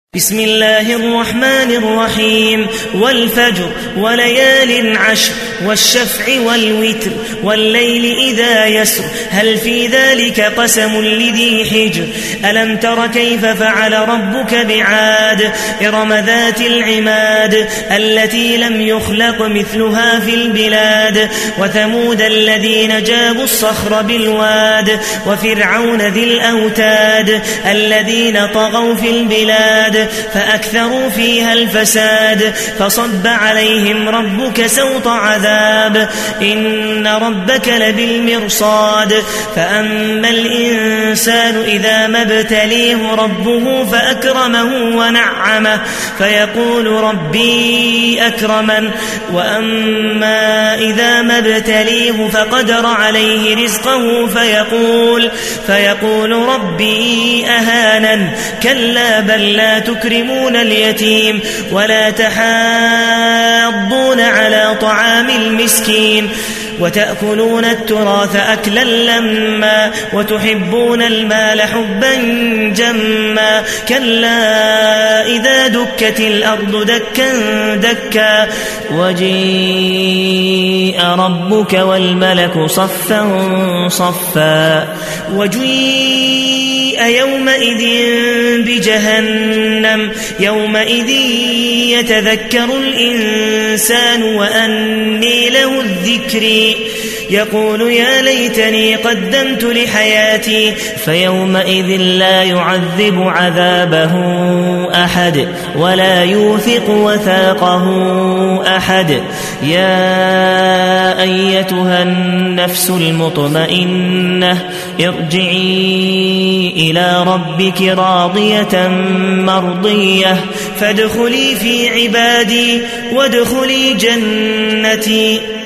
بسم الله الرحمن الرحيم والفجر وليال عشر والشفع والوتر والليل إذا يسر هل في ذلك قسم لذي حجر ألم تر كيف فعل ربك بعاد إرم ذات العماد التي لم يخلق مثلها في البلاد وثمود الذين جابوا الصخر بالواد وفرعون ذي الأوتاد الذين طغوا في البلاد فأكثروا فيها الفساد فصب عليهم ربك سوط عذاب إن ربك لبالمرصاد فأما الإنسان إذا ما ابتليه ربه فأكرمه ونعمه فيقول ربي أكرمن وأما إذا ما ابتليه فقدر عليه رزقه فيقول ربي أهانن كلا بل لا تكرمون اليتيم ولا تحاضون على طعام المسكين وتأكلون التراث أكلا لما وتحبون المال حبا جما كلا إذا دكت الأرض دكا دكا وجيء ربك والملك صفا صفا وجيء يومئذ بجهنم يومئذ يتذكر الإنسان وأني له الذكر يقول يا ليتني قدمت لحياتي فيومئذ لا يعذب عذابه أحد ولا يوثق وثاقه أحد يا أيتها النفس المطمئنة ارجعي إلى ربك راضية مرضية فادخلي في عبادي وادخلي جنتي.